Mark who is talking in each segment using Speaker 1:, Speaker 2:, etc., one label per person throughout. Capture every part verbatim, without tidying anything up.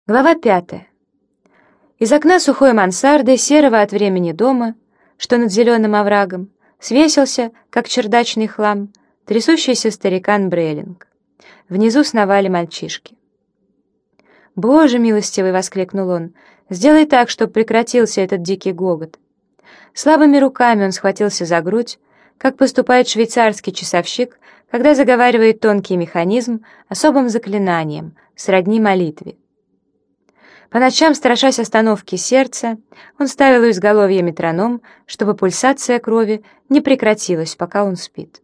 Speaker 1: Глава пятая. Из окна сухой мансарды, серого от времени дома, что над зеленым оврагом, свесился, как чердачный хлам, трясущийся старикан Брейлинг. Внизу сновали мальчишки. «Боже милостивый!» — воскликнул он. «Сделай так, чтобы прекратился этот дикий гогот». Слабыми руками он схватился за грудь, как поступает швейцарский часовщик, когда заговаривает тонкий механизм особым заклинанием, сродни молитве. По ночам, страшась остановки сердца, он ставил у изголовья метроном, чтобы пульсация крови не прекратилась, пока он спит.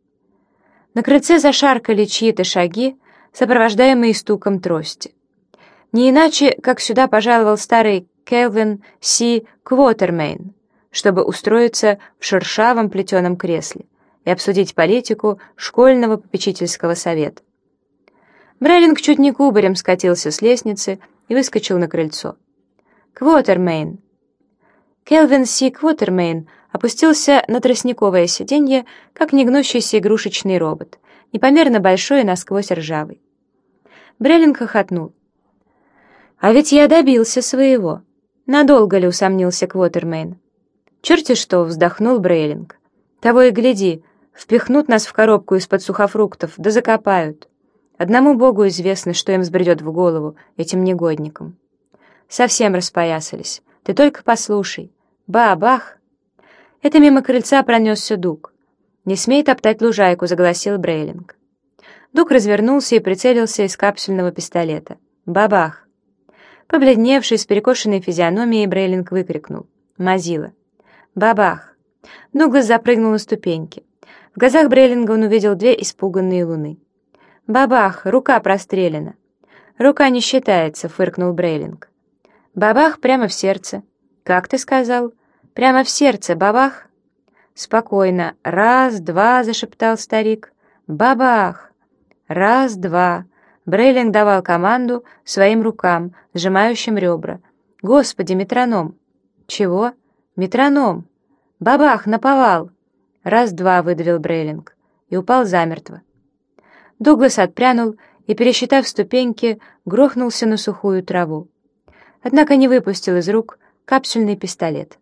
Speaker 1: На крыльце зашаркали чьи-то шаги, сопровождаемые стуком трости. Не иначе, как сюда пожаловал старый Келвин Си Квотермейн, чтобы устроиться в шершавом плетеном кресле и обсудить политику школьного попечительского совета. Брейлинг чуть не кубарем скатился с лестницы и выскочил на крыльцо. «Квотермейн!» Келвин Си Квотермейн опустился на тростниковое сиденье, как негнущийся игрушечный робот, непомерно большой и насквозь ржавый. Брейлинг хохотнул. «А ведь я добился своего!» «Надолго ли?» — усомнился Квотермейн. «Черти что!» — вздохнул Брейлинг. «Того и гляди, впихнут нас в коробку из-под сухофруктов, да закопают. Одному Богу известно, что им взбредет в голову, этим негодникам. Совсем распоясались. Ты только послушай. Ба-бах!» Это мимо крыльца пронесся Дуг. «Не смей топтать лужайку», — заголосил Брейлинг. Дуг развернулся и прицелился из капсульного пистолета. Бабах! Побледневший, с перекошенной физиономией, Брейлинг выкрикнул. «Мазила!» Бабах! Дуглас запрыгнул на ступеньки. В глазах Брейлинга он увидел две испуганные луны. «Бабах! Рука прострелена!» «Рука не считается», — фыркнул Брейлинг. «Бабах прямо в сердце». «Как ты сказал?» «Прямо в сердце, бабах!» «Спокойно. Раз, два», — зашептал старик. «Бабах!» «Раз, два». Брейлинг давал команду своим рукам, сжимающим ребра. «Господи, метроном!» «Чего?» «Метроном!» «Бабах, наповал!» «Раз-два», — выдавил Брейлинг и упал замертво. Дуглас отпрянул и, пересчитав ступеньки, грохнулся на сухую траву. Однако не выпустил из рук капсульный пистолет.